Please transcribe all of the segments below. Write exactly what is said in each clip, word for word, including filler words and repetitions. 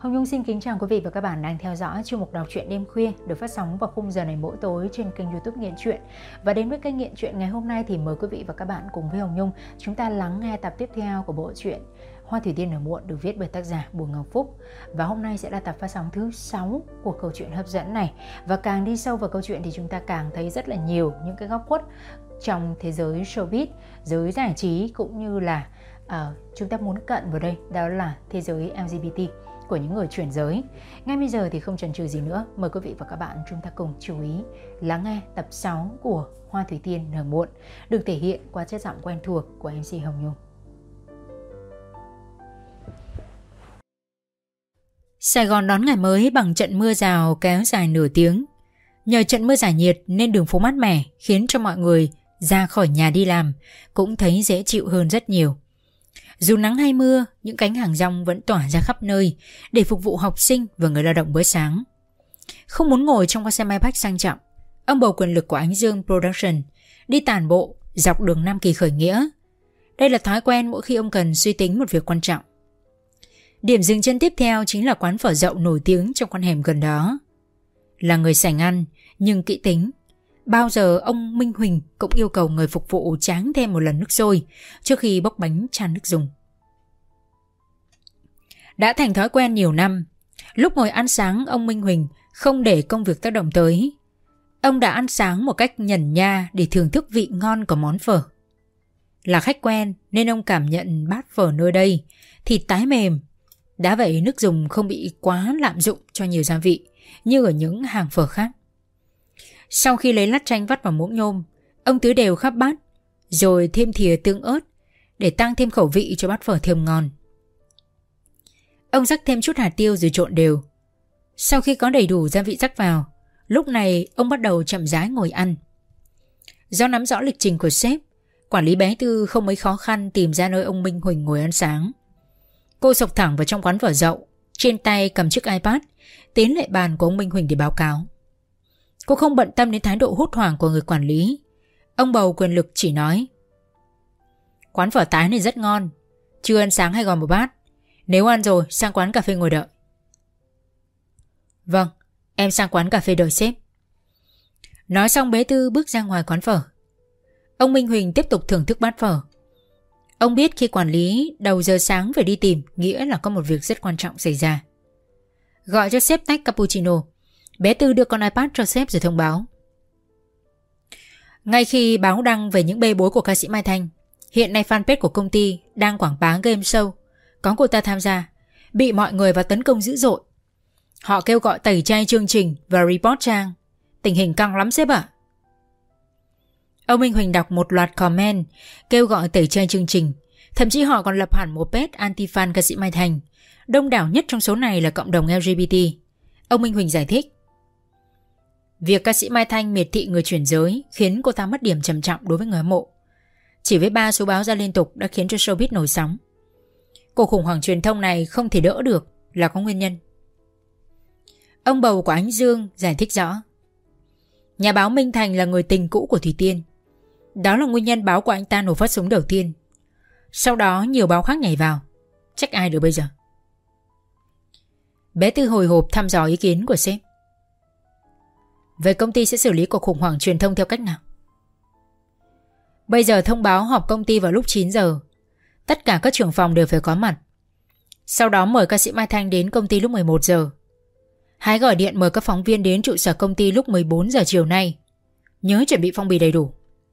Hồng Nhung xin kính chào quý vị và các bạn đang theo dõi chuyên mục đọc truyện đêm khuya được phát sóng vào khung giờ này mỗi tối trên kênh YouTube Nghiện Truyện. Và đến với kênh Nghiện Truyện ngày hôm nay thì mời quý vị và các bạn cùng với Hồng Nhung chúng ta lắng nghe tập tiếp theo của bộ truyện Hoa Thủy Tiên Nở Muộn được viết bởi tác giả Bùi Ngọc Phúc. Và hôm nay sẽ là tập phát sóng thứ sáu của câu chuyện hấp dẫn này. Và càng đi sâu vào câu chuyện thì chúng ta càng thấy rất là nhiều những cái góc khuất trong thế giới showbiz, giới giải trí cũng như là uh, chúng ta muốn cận vào đây, đó là thế giới L G B T của những người chuyển giới. Ngay bây giờ thì không chần chừ gì nữa, mời quý vị và các bạn chúng ta cùng chú ý lắng nghe tập sáu của Hoa Thủy Tiên Nở Muộn được thể hiện qua chất giọng quen thuộc của em xê Hồng Nhung. Sài Gòn đón ngày mới bằng trận mưa rào kéo dài nửa tiếng. Nhờ trận mưa giải nhiệt nên đường phố mát mẻ khiến cho mọi người ra khỏi nhà đi làm cũng thấy dễ chịu hơn rất nhiều. Dù nắng hay mưa, những cánh hàng rong vẫn tỏa ra khắp nơi để phục vụ học sinh và người lao động bữa sáng. Không muốn ngồi trong con xe máy bách sang trọng, ông bầu quyền lực của Ánh Dương Production đi tản bộ dọc đường Nam Kỳ khởi nghĩa. Đây là thói quen mỗi khi ông cần suy tính một việc quan trọng. Điểm dừng chân tiếp theo chính là quán phở Dậu nổi tiếng trong con hẻm gần đó. Là người sành ăn nhưng kỹ tính, bao giờ ông Minh Huỳnh cũng yêu cầu người phục vụ tráng thêm một lần nước sôi trước khi bốc bánh chan nước dùng. Đã thành thói quen nhiều năm, lúc ngồi ăn sáng ông Minh Huỳnh không để công việc tác động tới. Ông đã ăn sáng một cách nhẩn nha để thưởng thức vị ngon của món phở. Là khách quen nên ông cảm nhận bát phở nơi đây thịt tái mềm, đã vậy nước dùng không bị quá lạm dụng cho nhiều gia vị như ở những hàng phở khác. Sau khi lấy lát chanh vắt vào muỗng nhôm, ông tưới đều khắp bát, rồi thêm thìa tương ớt để tăng thêm khẩu vị cho bát phở thơm ngon. Ông rắc thêm chút hạt tiêu rồi trộn đều. Sau khi có đầy đủ gia vị rắc vào, lúc này ông bắt đầu chậm rãi ngồi ăn. Do nắm rõ lịch trình của sếp, quản lý bé Tư không mấy khó khăn tìm ra nơi ông Minh Huỳnh ngồi ăn sáng. Cô sộc thẳng vào trong quán phở Dậu, trên tay cầm chiếc iPad, tiến lại bàn của ông Minh Huỳnh để báo cáo. Cô không bận tâm đến thái độ hốt hoảng của người quản lý. Ông bầu quyền lực chỉ nói: quán phở tái này rất ngon, chưa ăn sáng hay gọi một bát. Nếu ăn rồi sang quán cà phê ngồi đợi. Vâng, em sang quán cà phê đợi sếp. Nói xong bé Tư bước ra ngoài quán phở. Ông Minh Huỳnh tiếp tục thưởng thức bát phở. Ông biết khi quản lý đầu giờ sáng phải đi tìm nghĩa là có một việc rất quan trọng xảy ra. Gọi cho sếp tách cappuccino. Bé Tư đưa con iPad cho sếp rồi thông báo. Ngay khi báo đăng về những bê bối của ca sĩ Mai Thanh, hiện nay fanpage của công ty đang quảng bá game show có cô ta tham gia, bị mọi người vào tấn công dữ dội. Họ kêu gọi tẩy chay chương trình và report trang. Tình hình căng lắm sếp ạ. Ông Minh Huỳnh đọc một loạt comment kêu gọi tẩy chay chương trình. Thậm chí họ còn lập hẳn một page anti-fan ca sĩ Mai Thanh. Đông đảo nhất trong số này là cộng đồng L G B T. Ông Minh Huỳnh giải thích: việc ca sĩ Mai Thanh miệt thị người chuyển giới khiến cô ta mất điểm trầm trọng đối với người hâm mộ. Chỉ với ba số báo ra liên tục đã khiến cho showbiz nổi sóng. Cuộc khủng hoảng truyền thông này không thể đỡ được là có nguyên nhân. Ông bầu của Ánh Dương giải thích rõ: nhà báo Minh Thành là người tình cũ của Thủy Tiên. Đó là nguyên nhân báo của anh ta nổ phát súng đầu tiên. Sau đó nhiều báo khác nhảy vào. Trách ai được bây giờ? Bé Tư hồi hộp thăm dò ý kiến của sếp. Về công ty sẽ xử lý cuộc khủng hoảng truyền thông theo cách nào? Bây giờ thông báo họp công ty vào lúc chín giờ. Tất cả các trưởng phòng đều phải có mặt. Sau đó mời ca sĩ Mai Thanh đến công ty lúc mười một giờ. Hãy gọi điện mời các phóng viên đến trụ sở công ty lúc mười bốn giờ chiều nay. Nhớ chuẩn bị phong bì đầy đủ.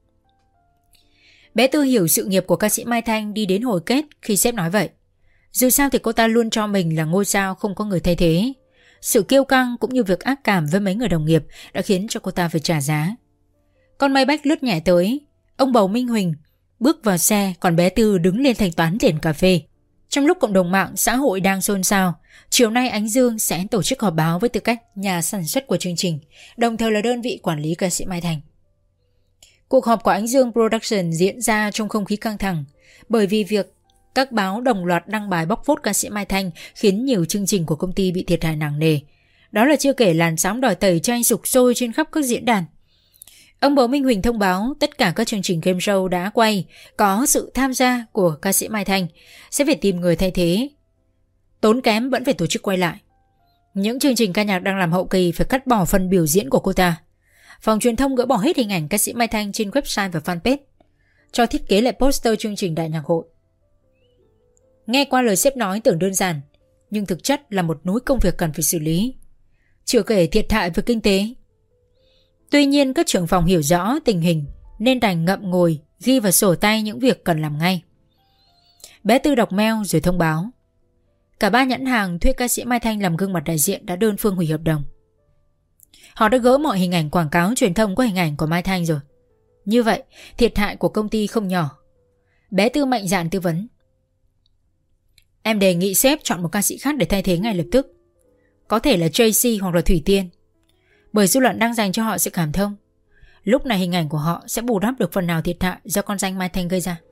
Bé Tư hiểu sự nghiệp của ca sĩ Mai Thanh đi đến hồi kết khi sếp nói vậy. Dù sao thì cô ta luôn cho mình là ngôi sao không có người thay thế. Sự kiêu căng cũng như việc ác cảm với mấy người đồng nghiệp đã khiến cho cô ta phải trả giá. Con máy bách lướt nhẹ tới. Ông bầu Minh Huỳnh bước vào xe, còn bé Tư đứng lên thanh toán tiền cà phê. Trong lúc cộng đồng mạng xã hội đang xôn xao, chiều nay Ánh Dương sẽ tổ chức họp báo với tư cách nhà sản xuất của chương trình, đồng thời là đơn vị quản lý ca sĩ Mai Thanh. Cuộc họp của Ánh Dương Production diễn ra trong không khí căng thẳng, bởi vì việc các báo đồng loạt đăng bài bóc phốt ca sĩ Mai Thanh khiến nhiều chương trình của công ty bị thiệt hại nặng nề. Đó là chưa kể làn sóng đòi tẩy chay sục sôi trên khắp các diễn đàn. Ông bầu Minh Huỳnh thông báo tất cả các chương trình game show đã quay có sự tham gia của ca sĩ Mai Thanh sẽ phải tìm người thay thế. Tốn kém vẫn phải tổ chức quay lại. Những chương trình ca nhạc đang làm hậu kỳ phải cắt bỏ phần biểu diễn của cô ta. Phòng truyền thông gỡ bỏ hết hình ảnh ca sĩ Mai Thanh trên website và fanpage, cho thiết kế lại poster chương trình đại nhạc hội. Nghe qua lời sếp nói tưởng đơn giản, nhưng thực chất là một núi công việc cần phải xử lý, chưa kể thiệt hại về kinh tế. Tuy nhiên các trưởng phòng hiểu rõ tình hình nên đành ngậm ngùi ghi vào sổ tay những việc cần làm ngay. Bé Tư đọc mail rồi thông báo cả ba nhãn hàng thuê ca sĩ Mai Thanh làm gương mặt đại diện đã đơn phương hủy hợp đồng. Họ đã gỡ mọi hình ảnh quảng cáo truyền thông có hình ảnh của Mai Thanh rồi. Như vậy thiệt hại của công ty không nhỏ. Bé Tư mạnh dạn tư vấn: em đề nghị sếp chọn một ca sĩ khác để thay thế ngay lập tức. Có thể là Tracy hoặc là Thủy Tiên, bởi dư luận đang dành cho họ sự cảm thông. Lúc này hình ảnh của họ sẽ bù đắp được phần nào thiệt hại do con danh Mai Thanh gây ra.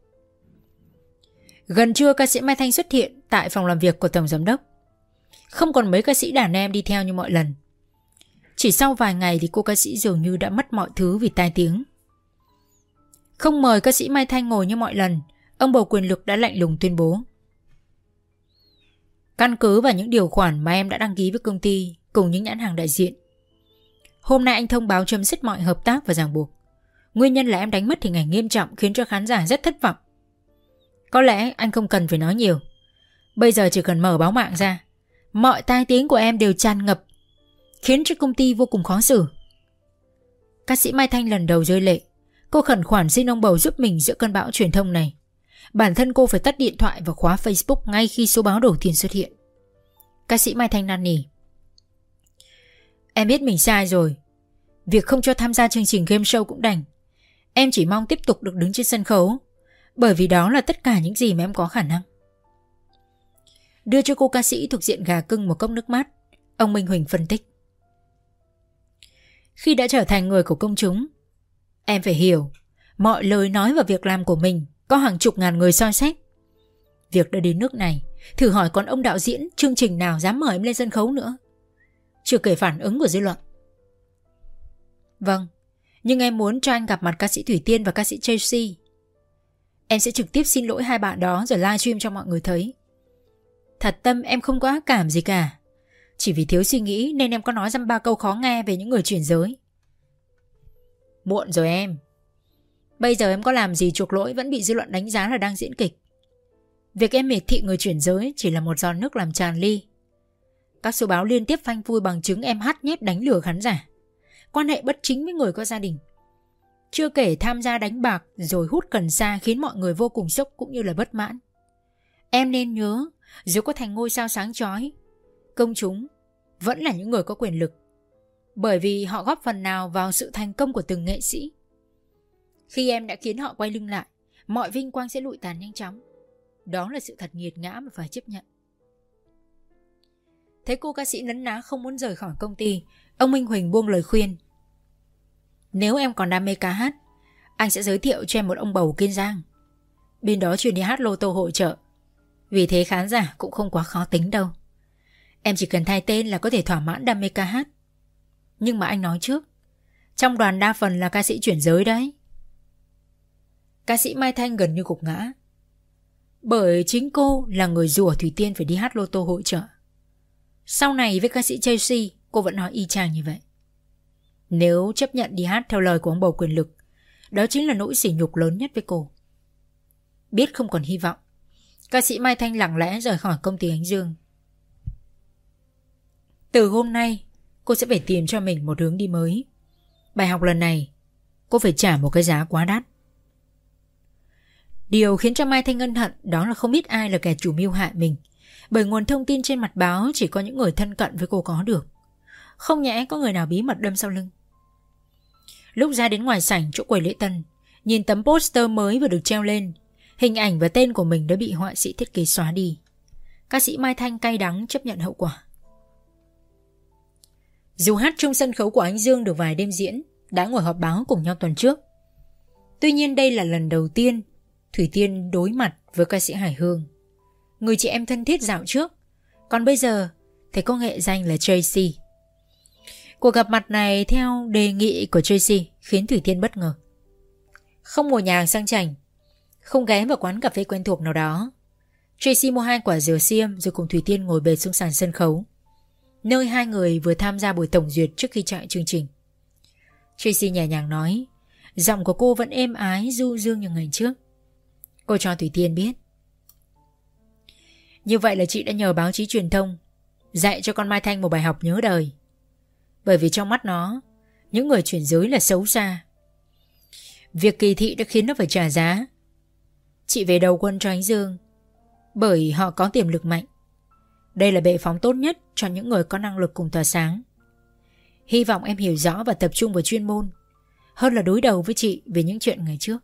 Gần trưa ca sĩ Mai Thanh xuất hiện tại phòng làm việc của tổng giám đốc. Không còn mấy ca sĩ đàn em đi theo như mọi lần. Chỉ sau vài ngày thì cô ca sĩ dường như đã mất mọi thứ vì tai tiếng. Không mời ca sĩ Mai Thanh ngồi như mọi lần, ông bầu quyền lực đã lạnh lùng tuyên bố: căn cứ vào những điều khoản mà em đã đăng ký với công ty cùng những nhãn hàng đại diện, hôm nay anh thông báo chấm dứt mọi hợp tác và ràng buộc. Nguyên nhân là em đánh mất hình ảnh nghiêm trọng khiến cho khán giả rất thất vọng. Có lẽ anh không cần phải nói nhiều. Bây giờ chỉ cần mở báo mạng ra, mọi tai tiếng của em đều tràn ngập, khiến cho công ty vô cùng khó xử. Ca sĩ Mai Thanh lần đầu rơi lệ. Cô khẩn khoản xin ông bầu giúp mình giữa cơn bão truyền thông này. Bản thân cô phải tắt điện thoại và khóa Facebook ngay khi số báo đầu tiên xuất hiện. Ca sĩ Mai Thanh năn nỉ: em biết mình sai rồi. Việc không cho tham gia chương trình game show cũng đành. Em chỉ mong tiếp tục được đứng trên sân khấu, bởi vì đó là tất cả những gì mà em có khả năng. Đưa cho cô ca sĩ thuộc diện gà cưng một cốc nước mát, ông Minh Huỳnh phân tích: khi đã trở thành người của công chúng, em phải hiểu mọi lời nói và việc làm của mình có hàng chục ngàn người soi xét. Việc đã đến nước này, thử hỏi còn ông đạo diễn chương trình nào dám mời em lên sân khấu nữa, chưa kể phản ứng của dư luận. Vâng, nhưng em muốn cho anh gặp mặt ca sĩ Thủy Tiên và ca sĩ Tracy. Em sẽ trực tiếp xin lỗi hai bạn đó rồi livestream cho mọi người thấy. Thật tâm em không có ác cảm gì cả. Chỉ vì thiếu suy nghĩ nên em có nói dăm ba câu khó nghe về những người chuyển giới. Muộn rồi em. Bây giờ em có làm gì chuộc lỗi vẫn bị dư luận đánh giá là đang diễn kịch. Việc em miệt thị người chuyển giới chỉ là một giọt nước làm tràn ly. Các số báo liên tiếp phanh phui bằng chứng em hắt nhét đánh lừa khán giả, quan hệ bất chính với người có gia đình, chưa kể tham gia đánh bạc rồi hút cần sa khiến mọi người vô cùng sốc cũng như là bất mãn. Em nên nhớ, dù có thành ngôi sao sáng chói, công chúng vẫn là những người có quyền lực, bởi vì họ góp phần nào vào sự thành công của từng nghệ sĩ. Khi em đã khiến họ quay lưng lại, mọi vinh quang sẽ lụi tàn nhanh chóng. Đó là sự thật nghiệt ngã mà phải chấp nhận. Thấy cô ca sĩ nấn ná không muốn rời khỏi công ty, ông Minh Huỳnh buông lời khuyên: nếu em còn đam mê ca hát, anh sẽ giới thiệu cho em một ông bầu Kiên Giang. Bên đó chuyên đi hát lô tô hội chợ, vì thế khán giả cũng không quá khó tính đâu. Em chỉ cần thay tên là có thể thỏa mãn đam mê ca hát. Nhưng mà anh nói trước, trong đoàn đa phần là ca sĩ chuyển giới đấy. Ca sĩ Mai Thanh gần như gục ngã, bởi chính cô là người rủa Thủy Tiên phải đi hát lô tô hội chợ. Sau này với ca sĩ Chelsea, cô vẫn nói y chang như vậy. Nếu chấp nhận đi hát theo lời của ông bầu quyền lực, đó chính là nỗi sỉ nhục lớn nhất với cô. Biết không còn hy vọng, ca sĩ Mai Thanh lặng lẽ rời khỏi công ty Ánh Dương. Từ hôm nay, cô sẽ phải tìm cho mình một hướng đi mới. Bài học lần này, cô phải trả một cái giá quá đắt. Điều khiến cho Mai Thanh ân hận đó là không biết ai là kẻ chủ mưu hại mình, bởi nguồn thông tin trên mặt báo chỉ có những người thân cận với cô có được. Không nhẽ có người nào bí mật đâm sau lưng. Lúc ra đến ngoài sảnh chỗ quầy lễ tân, nhìn tấm poster mới vừa được treo lên, hình ảnh và tên của mình đã bị họa sĩ thiết kế xóa đi. Ca sĩ Mai Thanh cay đắng chấp nhận hậu quả. Dù hát trong sân khấu của Ánh Dương được vài đêm diễn, đã ngồi họp báo cùng nhau tuần trước. Tuy nhiên đây là lần đầu tiên Thủy Tiên đối mặt với ca sĩ Hải Hương, người chị em thân thiết dạo trước. Còn bây giờ thì có nghệ danh là Tracy. Cuộc gặp mặt này theo đề nghị của Tracy khiến Thủy Tiên bất ngờ. Không ngồi nhà hàng sang chảnh, không ghé vào quán cà phê quen thuộc nào đó, Tracy mua hai quả dừa xiêm rồi cùng Thủy Tiên ngồi bệt xuống sàn sân khấu, nơi hai người vừa tham gia buổi tổng duyệt trước khi chạy chương trình. Tracy nhẹ nhàng nói, giọng của cô vẫn êm ái du dương như ngày trước. Cô cho Thủy Tiên biết, như vậy là chị đã nhờ báo chí truyền thông dạy cho con Mai Thanh một bài học nhớ đời. Bởi vì trong mắt nó, những người chuyển giới là xấu xa. Việc kỳ thị đã khiến nó phải trả giá. Chị về đầu quân cho Ánh Dương, bởi họ có tiềm lực mạnh. Đây là bệ phóng tốt nhất cho những người có năng lực cùng tỏa sáng. Hy vọng em hiểu rõ và tập trung vào chuyên môn hơn là đối đầu với chị về những chuyện ngày trước.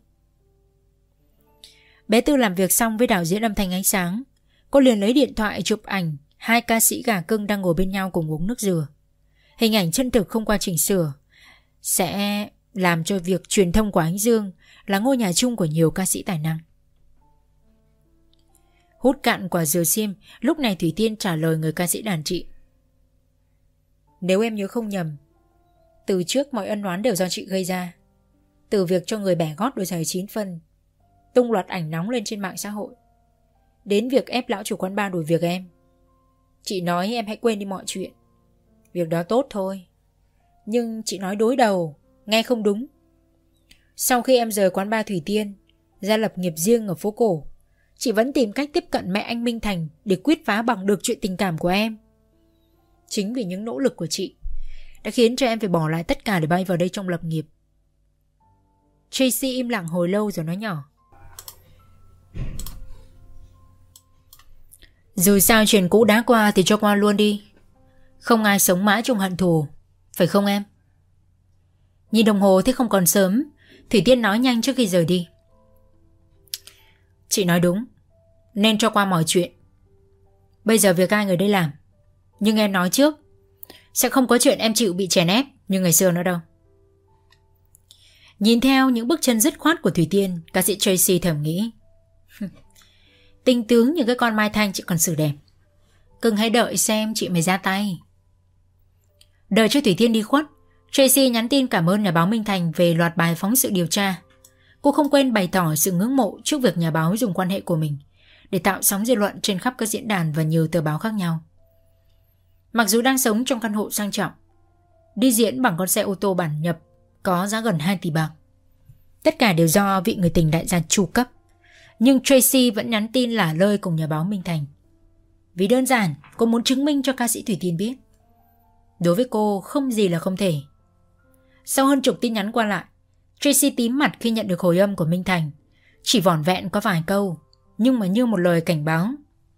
Bé Tư làm việc xong với đạo diễn âm thanh ánh sáng, cô liền lấy điện thoại chụp ảnh hai ca sĩ gà cưng đang ngồi bên nhau cùng uống nước dừa. Hình ảnh chân thực không qua chỉnh sửa sẽ làm cho việc truyền thông của Ánh Dương là ngôi nhà chung của nhiều ca sĩ tài năng. Hút cạn quả dừa xiêm, lúc này Thủy Tiên trả lời người ca sĩ đàn chị. Nếu em nhớ không nhầm, từ trước mọi ân oán đều do chị gây ra. Từ việc cho người bẻ gót đôi giày chín phân, tung loạt ảnh nóng lên trên mạng xã hội, đến việc ép lão chủ quán bar đuổi việc em. Chị nói em hãy quên đi mọi chuyện. Việc đó tốt thôi, nhưng chị nói đối đầu, nghe không đúng. Sau khi em rời quán bar Thủy Tiên, ra lập nghiệp riêng ở phố cổ, chị vẫn tìm cách tiếp cận mẹ anh Minh Thành để quyết phá bằng được chuyện tình cảm của em. Chính vì những nỗ lực của chị đã khiến cho em phải bỏ lại tất cả để bay vào đây trong lập nghiệp. Tracy im lặng hồi lâu rồi nói nhỏ, dù sao chuyện cũ đã qua thì cho qua luôn đi. Không ai sống mãi trong hận thù, phải không em? Nhìn đồng hồ thấy không còn sớm, Thủy Tiên nói nhanh trước khi rời đi. Chị nói đúng, nên cho qua mọi chuyện. Bây giờ việc ai người đây làm, nhưng em nói trước, sẽ không có chuyện em chịu bị chèn ép như ngày xưa nữa đâu. Nhìn theo những bước chân dứt khoát của Thủy Tiên, ca sĩ Tracy thầm nghĩ, tinh tướng như cái con Mai Thanh chị còn xử đẹp. Cưng hãy đợi xem chị mới ra tay. Đợi cho Thủy Tiên đi khuất, Tracy nhắn tin cảm ơn nhà báo Minh Thành về loạt bài phóng sự điều tra. Cô không quên bày tỏ sự ngưỡng mộ trước việc nhà báo dùng quan hệ của mình để tạo sóng dư luận trên khắp các diễn đàn và nhiều tờ báo khác nhau. Mặc dù đang sống trong căn hộ sang trọng, đi diễn bằng con xe ô tô bản nhập có giá gần hai tỷ bạc, tất cả đều do vị người tình đại gia chu cấp, nhưng Tracy vẫn nhắn tin lả lơi cùng nhà báo Minh Thành. Vì đơn giản cô muốn chứng minh cho ca sĩ Thủy Tiên biết, đối với cô không gì là không thể. Sau hơn chục tin nhắn qua lại, Tracy tím mặt khi nhận được hồi âm của Minh Thành. Chỉ vỏn vẹn có vài câu, nhưng mà như một lời cảnh báo.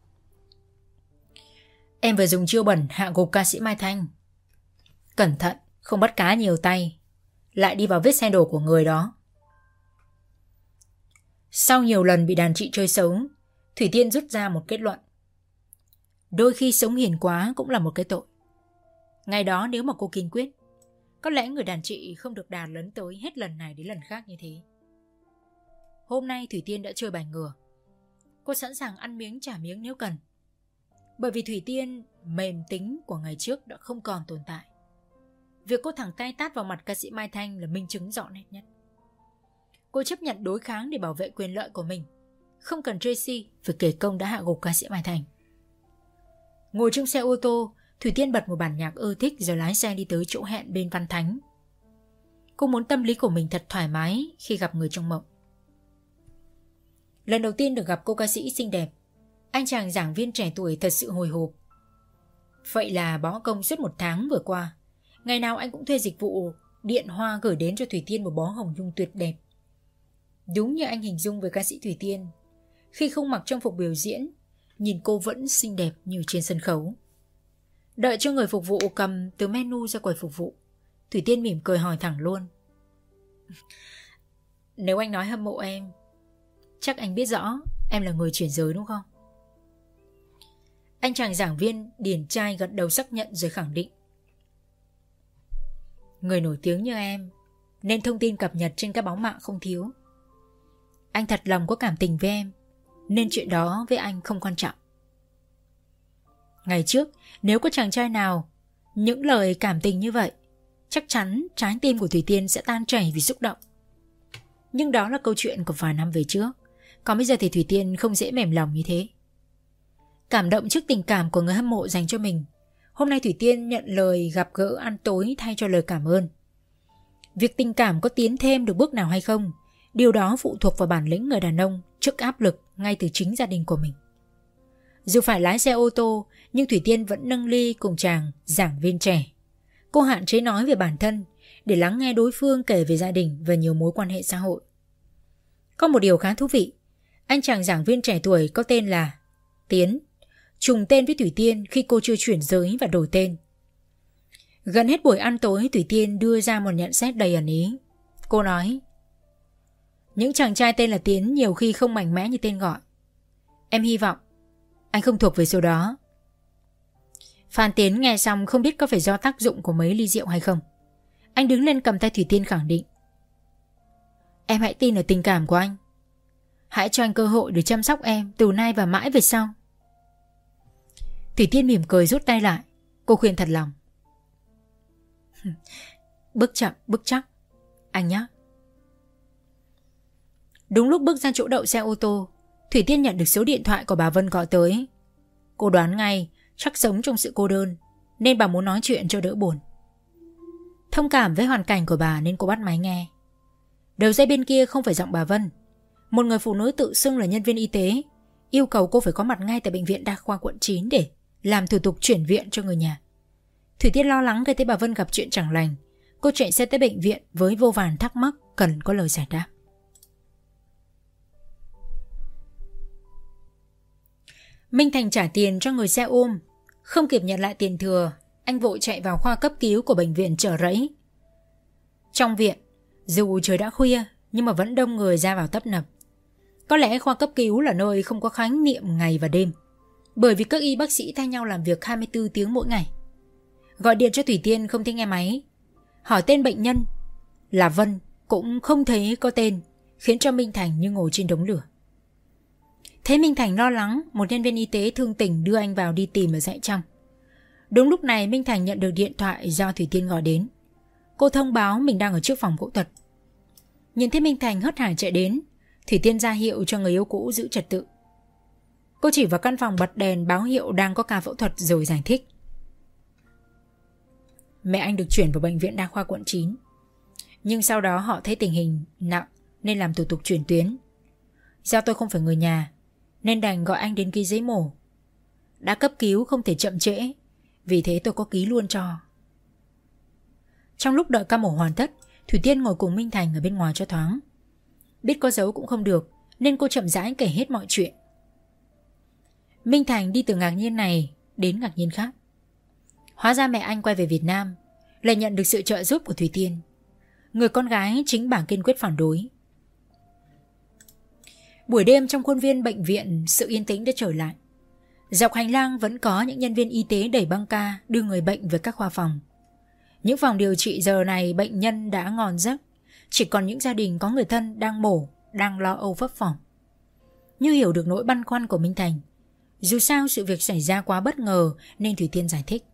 Em vừa dùng chiêu bẩn hạ gục ca sĩ Mai Thanh. Cẩn thận, không bắt cá nhiều tay, lại đi vào vết xe đổ của người đó. Sau nhiều lần bị đàn chị chơi xấu, Thủy Tiên rút ra một kết luận. Đôi khi sống hiền quá cũng là một cái tội. Ngày đó nếu mà cô kiên quyết, có lẽ người đàn chị không được đàn lấn tới hết lần này đến lần khác như thế. Hôm nay Thủy Tiên đã chơi bài ngửa. Cô sẵn sàng ăn miếng trả miếng nếu cần. Bởi vì Thủy Tiên mềm tính của ngày trước đã không còn tồn tại. Việc cô thẳng tay tát vào mặt ca sĩ Mai Thanh là minh chứng rõ nét nhất. Cô chấp nhận đối kháng để bảo vệ quyền lợi của mình, không cần Tracy phải kể công đã hạ gục ca sĩ Mai Thanh. Ngồi trong xe ô tô, Thủy Tiên bật một bản nhạc ưa thích rồi lái xe đi tới chỗ hẹn bên Văn Thánh. Cô muốn tâm lý của mình thật thoải mái khi gặp người trong mộng. Lần đầu tiên được gặp cô ca sĩ xinh đẹp, anh chàng giảng viên trẻ tuổi thật sự hồi hộp. Vậy là bó công suốt một tháng vừa qua, ngày nào anh cũng thuê dịch vụ điện hoa gửi đến cho Thủy Tiên một bó hồng nhung tuyệt đẹp. Đúng như anh hình dung về ca sĩ Thủy Tiên, khi không mặc trang phục biểu diễn, nhìn cô vẫn xinh đẹp như trên sân khấu. Đợi cho người phục vụ cầm từ menu ra quầy phục vụ, Thủy Tiên mỉm cười hỏi thẳng luôn. Nếu anh nói hâm mộ em, chắc anh biết rõ em là người chuyển giới đúng không? Anh chàng giảng viên điển trai gật đầu xác nhận rồi khẳng định. Người nổi tiếng như em nên thông tin cập nhật trên các báo mạng không thiếu. Anh thật lòng có cảm tình với em, nên chuyện đó với anh không quan trọng. Ngày trước, nếu có chàng trai nào những lời cảm tình như vậy, chắc chắn trái tim của Thủy Tiên sẽ tan chảy vì xúc động. Nhưng đó là câu chuyện của vài năm về trước. Còn bây giờ thì Thủy Tiên không dễ mềm lòng như thế. Cảm động trước tình cảm của người hâm mộ dành cho mình, hôm nay Thủy Tiên nhận lời gặp gỡ ăn tối thay cho lời cảm ơn. Việc tình cảm có tiến thêm được bước nào hay không, điều đó phụ thuộc vào bản lĩnh người đàn ông trước áp lực ngay từ chính gia đình của mình. Dù phải lái xe ô tô, nhưng Thủy Tiên vẫn nâng ly cùng chàng giảng viên trẻ. Cô hạn chế nói về bản thân để lắng nghe đối phương kể về gia đình và nhiều mối quan hệ xã hội. Có một điều khá thú vị, anh chàng giảng viên trẻ tuổi có tên là Tiến, trùng tên với Thủy Tiên khi cô chưa chuyển giới và đổi tên. Gần hết buổi ăn tối, Thủy Tiên đưa ra một nhận xét đầy ẩn ý. Cô nói: những chàng trai tên là Tiến nhiều khi không mạnh mẽ như tên gọi. Em hy vọng anh không thuộc về số đó. Phan Tiến nghe xong không biết có phải do tác dụng của mấy ly rượu hay không. Anh đứng lên cầm tay Thủy Tiên khẳng định: em hãy tin ở tình cảm của anh. Hãy cho anh cơ hội để chăm sóc em từ nay và mãi về sau. Thủy Tiên mỉm cười rút tay lại. Cô khuyên thật lòng: bước chậm bước chắc, anh nhé. Đúng lúc bước ra chỗ đậu xe ô tô, Thủy Tiên nhận được số điện thoại của bà Vân gọi tới. Cô đoán ngay chắc sống trong sự cô đơn, nên bà muốn nói chuyện cho đỡ buồn. Thông cảm với hoàn cảnh của bà nên cô bắt máy nghe. Đầu dây bên kia không phải giọng bà Vân. Một người phụ nữ tự xưng là nhân viên y tế yêu cầu cô phải có mặt ngay tại bệnh viện đa khoa quận chín để làm thủ tục chuyển viện cho người nhà. Thủy Tiên lo lắng khi thấy bà Vân gặp chuyện chẳng lành. Cô chạy xe tới bệnh viện với vô vàn thắc mắc cần có lời giải đáp. Minh Thành trả tiền cho người xe ôm. Không kịp nhận lại tiền thừa, anh vội chạy vào khoa cấp cứu của bệnh viện Chợ Rẫy. Trong viện, dù trời đã khuya nhưng mà vẫn đông người ra vào tấp nập. Có lẽ khoa cấp cứu là nơi không có khái niệm ngày và đêm, bởi vì các y bác sĩ thay nhau làm việc hai mươi tư tiếng mỗi ngày. Gọi điện cho Thủy Tiên không thấy nghe máy. Hỏi tên bệnh nhân là Vân cũng không thấy có tên, khiến cho Minh Thành như ngồi trên đống lửa. Thế Minh Thành lo lắng, một nhân viên y tế thương tình đưa anh vào đi tìm ở dãy trong. Đúng lúc này Minh Thành nhận được điện thoại do Thủy Tiên gọi đến. Cô thông báo mình đang ở trước phòng phẫu thuật. Nhìn thấy Minh Thành hớt hải chạy đến, Thủy Tiên ra hiệu cho người yêu cũ giữ trật tự. Cô chỉ vào căn phòng bật đèn báo hiệu đang có ca phẫu thuật rồi giải thích: mẹ anh được chuyển vào bệnh viện đa khoa quận chín, nhưng sau đó họ thấy tình hình nặng nên làm thủ tục chuyển tuyến. Do tôi không phải người nhà nên đành gọi anh đến ký giấy mổ. Đã cấp cứu không thể chậm trễ, vì thế tôi có ký luôn cho. Trong lúc đợi ca mổ hoàn tất, Thủy Tiên ngồi cùng Minh Thành ở bên ngoài cho thoáng. Biết có giấu cũng không được nên cô chậm rãi kể hết mọi chuyện. Minh Thành đi từ ngạc nhiên này đến ngạc nhiên khác. Hóa ra mẹ anh quay về Việt Nam lại nhận được sự trợ giúp của Thủy Tiên, người con gái chính bà kiên quyết phản đối. Buổi đêm trong khuôn viên bệnh viện, sự yên tĩnh đã trở lại. Dọc hành lang vẫn có những nhân viên y tế đẩy băng ca đưa người bệnh về các khoa phòng. Những phòng điều trị giờ này bệnh nhân đã ngon giấc, chỉ còn những gia đình có người thân đang mổ, đang lo âu phấp phỏng. Như hiểu được nỗi băn khoăn của Minh Thành, dù sao sự việc xảy ra quá bất ngờ nên Thủy Tiên giải thích: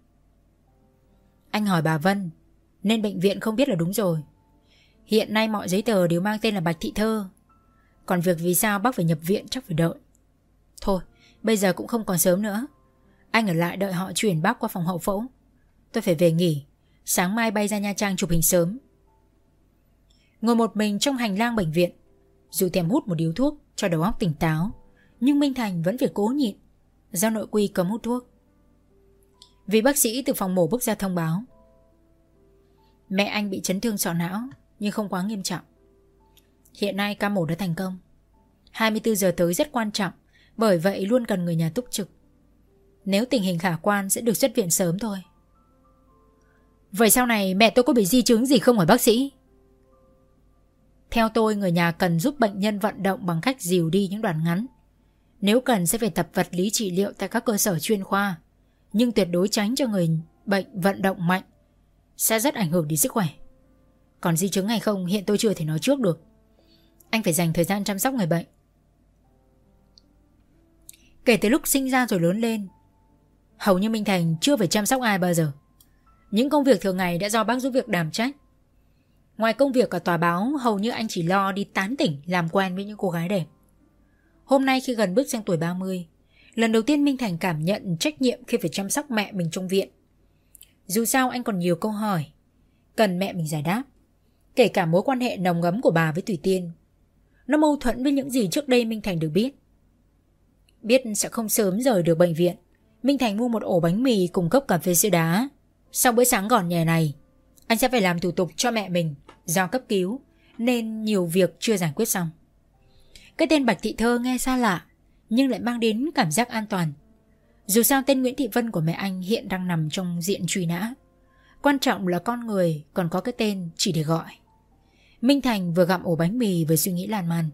anh hỏi bà Vân nên bệnh viện không biết là đúng rồi. Hiện nay mọi giấy tờ đều mang tên là Bạch Thị Thơ. Còn việc vì sao bác phải nhập viện chắc phải đợi. Thôi, bây giờ cũng không còn sớm nữa. Anh ở lại đợi họ chuyển bác qua phòng hậu phẫu. Tôi phải về nghỉ, sáng mai bay ra Nha Trang chụp hình sớm. Ngồi một mình trong hành lang bệnh viện, dù thèm hút một điếu thuốc cho đầu óc tỉnh táo, nhưng Minh Thành vẫn phải cố nhịn do nội quy cấm hút thuốc. Vì bác sĩ từ phòng mổ bước ra thông báo: mẹ anh bị chấn thương sọ não nhưng không quá nghiêm trọng. Hiện nay ca mổ đã thành công. hai mươi tư giờ tới rất quan trọng, bởi vậy luôn cần người nhà túc trực. Nếu tình hình khả quan sẽ được xuất viện sớm thôi. Vậy sau này mẹ tôi có bị di chứng gì không hả bác sĩ? Theo tôi, người nhà cần giúp bệnh nhân vận động bằng cách dìu đi những đoạn ngắn. Nếu cần sẽ phải tập vật lý trị liệu tại các cơ sở chuyên khoa, nhưng tuyệt đối tránh cho người bệnh vận động mạnh, sẽ rất ảnh hưởng đến sức khỏe. Còn di chứng hay không hiện tôi chưa thể nói trước được. Anh phải dành thời gian chăm sóc người bệnh. Kể từ lúc sinh ra rồi lớn lên, hầu như Minh Thành chưa phải chăm sóc ai bao giờ. Những công việc thường ngày đã do bác giúp việc đảm trách. Ngoài công việc ở tòa báo, hầu như anh chỉ lo đi tán tỉnh làm quen với những cô gái đẹp. Hôm nay khi gần bước sang tuổi ba mươi, Lần đầu tiên Minh Thành cảm nhận trách nhiệm khi phải chăm sóc mẹ mình trong viện. Dù sao anh còn nhiều câu hỏi cần mẹ mình giải đáp, kể cả mối quan hệ nồng ấm của bà với Thủy Tiên. Nó mâu thuẫn với những gì trước đây Minh Thành được biết. Biết sẽ không sớm rời được bệnh viện, Minh Thành mua một ổ bánh mì cùng cốc cà phê sữa đá. Sau bữa sáng gọn nhẹ này, anh sẽ phải làm thủ tục cho mẹ mình. Do cấp cứu nên nhiều việc chưa giải quyết xong. Cái tên Bạch Thị Thơ nghe xa lạ, nhưng lại mang đến cảm giác an toàn. Dù sao tên Nguyễn Thị Vân của mẹ anh hiện đang nằm trong diện truy nã. Quan trọng là con người còn có cái tên chỉ để gọi. Minh Thành vừa gặm ổ bánh mì vừa suy nghĩ lan man.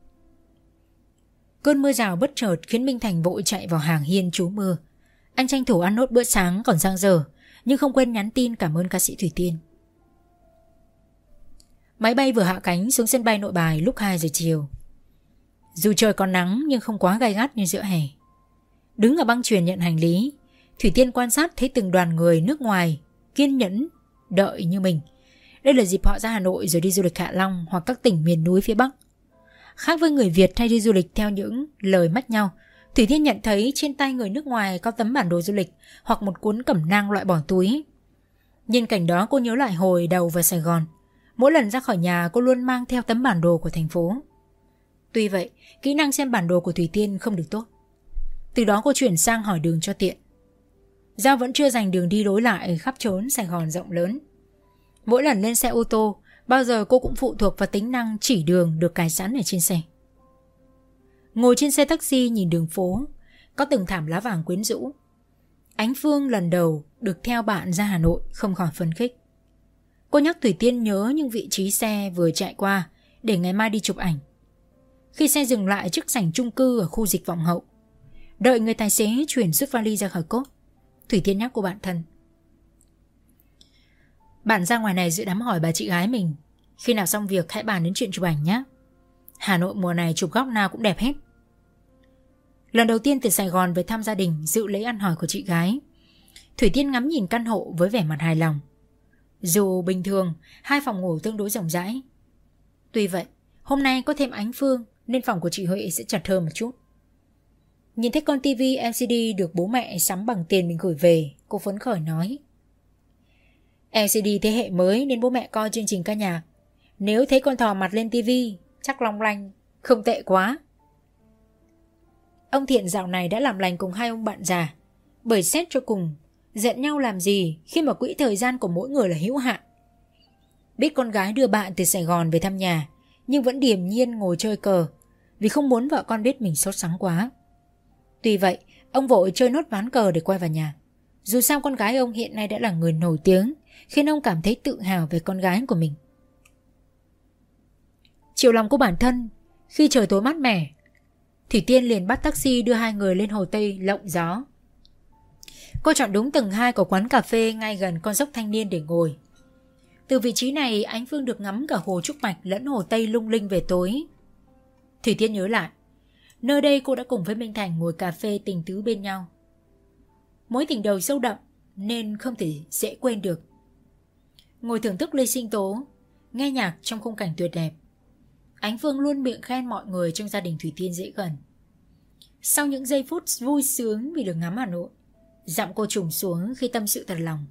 Cơn mưa rào bất chợt khiến Minh Thành vội chạy vào hàng hiên trú mưa. Anh tranh thủ ăn nốt bữa sáng còn dang dở, nhưng không quên nhắn tin cảm ơn ca sĩ Thủy Tiên. Máy bay vừa hạ cánh xuống sân bay Nội Bài lúc hai giờ chiều. Dù trời còn nắng nhưng không quá gay gắt như giữa hè. Đứng ở băng chuyền nhận hành lý, Thủy Tiên quan sát thấy từng đoàn người nước ngoài kiên nhẫn đợi như mình. Đây là dịp họ ra Hà Nội rồi đi du lịch Hạ Long hoặc các tỉnh miền núi phía Bắc. Khác với người Việt hay đi du lịch theo những lời mách nhau, Thủy Tiên nhận thấy trên tay người nước ngoài có tấm bản đồ du lịch hoặc một cuốn cẩm nang loại bỏ túi. Nhìn cảnh đó cô nhớ lại hồi đầu vào Sài Gòn. Mỗi lần ra khỏi nhà cô luôn mang theo tấm bản đồ của thành phố. Tuy vậy, kỹ năng xem bản đồ của Thủy Tiên không được tốt. Từ đó cô chuyển sang hỏi đường cho tiện. Do vẫn chưa dành đường đi lối lại khắp trốn Sài Gòn rộng lớn. Mỗi lần lên xe ô tô, bao giờ cô cũng phụ thuộc vào tính năng chỉ đường được cài sẵn ở trên xe. Ngồi trên xe taxi nhìn đường phố, có từng thảm lá vàng quyến rũ. Ánh Phương lần đầu được theo bạn ra Hà Nội không khỏi phấn khích. Cô nhắc Thủy Tiên nhớ những vị trí xe vừa chạy qua để ngày mai đi chụp ảnh. Khi xe dừng lại trước sảnh chung cư ở khu Dịch Vọng Hậu, đợi người tài xế chuyển suất vali ra khỏi cốp, Thủy Tiên nhắc cô bạn thân: "Bạn ra ngoài này dự đám hỏi bà chị gái mình, khi nào xong việc hãy bàn đến chuyện chụp ảnh nhé. Hà Nội mùa này chụp góc nào cũng đẹp hết." Lần đầu tiên từ Sài Gòn về thăm gia đình dự lễ ăn hỏi của chị gái, Thủy Tiên ngắm nhìn căn hộ với vẻ mặt hài lòng. Dù bình thường hai phòng ngủ tương đối rộng rãi, tuy vậy hôm nay có thêm Ánh Phương nên phòng của chị Huệ sẽ chật hơn một chút. Nhìn thấy con tivi lờ xê đê được bố mẹ sắm bằng tiền mình gửi về, cô phấn khởi nói: "lờ xê đê thế hệ mới nên bố mẹ coi chương trình ca nhạc. Nếu thấy con thò mặt lên tivi chắc long lanh, không tệ quá." Ông Thiện dạo này đã làm lành cùng hai ông bạn già, bởi xét cho cùng giận nhau làm gì khi mà quỹ thời gian của mỗi người là hữu hạn. Biết con gái đưa bạn từ Sài Gòn về thăm nhà, nhưng vẫn điềm nhiên ngồi chơi cờ vì không muốn vợ con biết mình sốt sắng quá. Tuy vậy, ông vội chơi nốt ván cờ để quay vào nhà. Dù sao con gái ông hiện nay đã là người nổi tiếng, khiến ông cảm thấy tự hào về con gái của mình. Chiều lòng của bản thân, khi trời tối mát mẻ, Thủy Tiên liền bắt taxi đưa hai người lên Hồ Tây lộng gió. Cô chọn đúng tầng hai của quán cà phê ngay gần con dốc Thanh Niên để ngồi. Từ vị trí này, Ánh Phương được ngắm cả hồ Trúc Bạch lẫn Hồ Tây lung linh về tối. Thủy Tiên nhớ lại, nơi đây cô đã cùng với Minh Thành ngồi cà phê tình tứ bên nhau. Mối tình đầu sâu đậm nên không thể dễ quên được. Ngồi thưởng thức ly sinh tố, nghe nhạc trong khung cảnh tuyệt đẹp, Ánh Phương luôn miệng khen mọi người trong gia đình Thủy Tiên dễ gần. Sau những giây phút vui sướng vì được ngắm Hà Nội, giọng cô trùng xuống khi tâm sự thật lòng: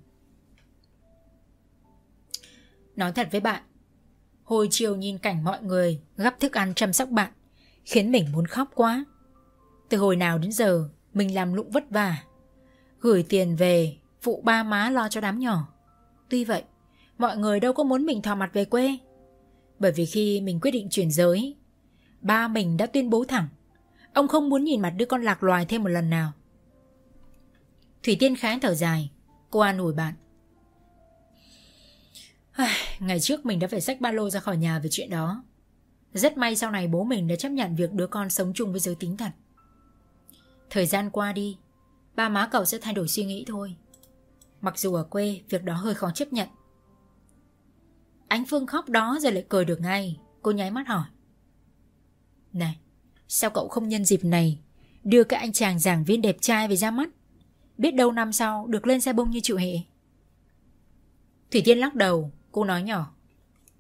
"Nói thật với bạn, hồi chiều nhìn cảnh mọi người gắp thức ăn chăm sóc bạn khiến mình muốn khóc quá. Từ hồi nào đến giờ mình làm lụng vất vả, gửi tiền về phụ ba má lo cho đám nhỏ. Tuy vậy, mọi người đâu có muốn mình thò mặt về quê. Bởi vì khi mình quyết định chuyển giới, ba mình đã tuyên bố thẳng, ông không muốn nhìn mặt đứa con lạc loài thêm một lần nào." Thủy Tiên khá thở dài, cô an ủi bạn: "Ngày trước mình đã phải xách ba lô ra khỏi nhà về chuyện đó. Rất may sau này bố mình đã chấp nhận việc đứa con sống chung với giới tính thật. Thời gian qua đi, ba má cậu sẽ thay đổi suy nghĩ thôi. Mặc dù ở quê việc đó hơi khó chấp nhận." Ánh Phương khóc đó rồi lại cười được ngay. Cô nháy mắt hỏi: "Này, sao cậu không nhân dịp này đưa cái anh chàng giảng viên đẹp trai về ra mắt? Biết đâu năm sau được lên xe bông như chịu hệ." Thủy Tiên lắc đầu, cô nói nhỏ: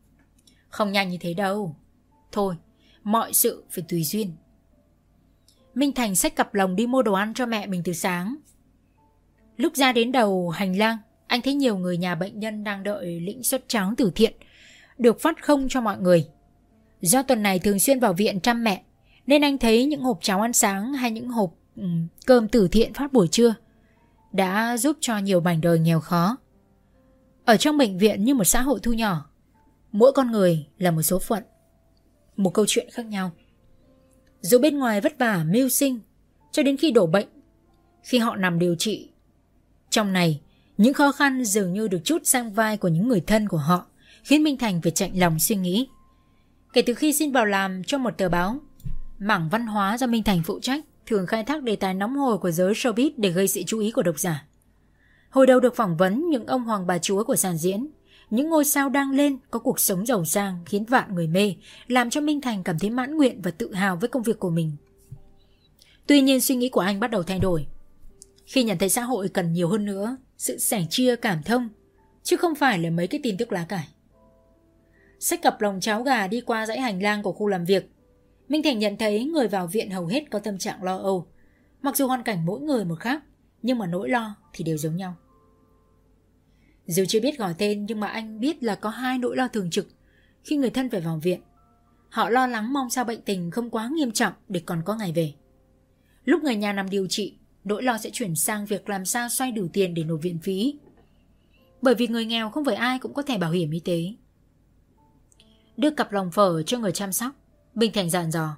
"Không nhanh như thế đâu. Thôi, mọi sự phải tùy duyên." Minh Thành xách cặp lồng đi mua đồ ăn cho mẹ mình từ sáng. Lúc ra đến đầu hành lang, anh thấy nhiều người nhà bệnh nhân đang đợi lĩnh suất cháo từ thiện, được phát không cho mọi người. Do tuần này thường xuyên vào viện chăm mẹ, nên anh thấy những hộp cháo ăn sáng hay những hộp um, cơm từ thiện phát buổi trưa đã giúp cho nhiều mảnh đời nghèo khó. Ở trong bệnh viện như một xã hội thu nhỏ, mỗi con người là một số phận, một câu chuyện khác nhau. Dù bên ngoài vất vả mưu sinh cho đến khi đổ bệnh, khi họ nằm điều trị, trong này những khó khăn dường như được trút sang vai của những người thân của họ, khiến Minh Thành phải chạnh lòng suy nghĩ. Kể từ khi xin vào làm cho một tờ báo, mảng văn hóa do Minh Thành phụ trách thường khai thác đề tài nóng hổi của giới showbiz để gây sự chú ý của độc giả. Hồi đầu được phỏng vấn những ông hoàng bà chúa của sàn diễn, những ngôi sao đang lên có cuộc sống giàu sang khiến vạn người mê, làm cho Minh Thành cảm thấy mãn nguyện và tự hào với công việc của mình. Tuy nhiên suy nghĩ của anh bắt đầu thay đổi khi nhận thấy xã hội cần nhiều hơn nữa sự sẻ chia cảm thông, chứ không phải là mấy cái tin tức lá cải. Xách cặp lồng cháo gà đi qua dãy hành lang của khu làm việc, Minh Thành nhận thấy người vào viện hầu hết có tâm trạng lo âu. Mặc dù hoàn cảnh mỗi người một khác, nhưng mà nỗi lo thì đều giống nhau. Dù chưa biết gọi tên, nhưng mà anh biết là có hai nỗi lo thường trực khi người thân phải vào viện. Họ lo lắng mong sao bệnh tình không quá nghiêm trọng để còn có ngày về. Lúc người nhà nằm điều trị, nỗi lo sẽ chuyển sang việc làm sao xoay đủ tiền để nộp viện phí. Bởi vì người nghèo không phải ai cũng có thẻ bảo hiểm y tế. Đưa cặp lồng phở cho người chăm sóc, Minh Thành dặn dò: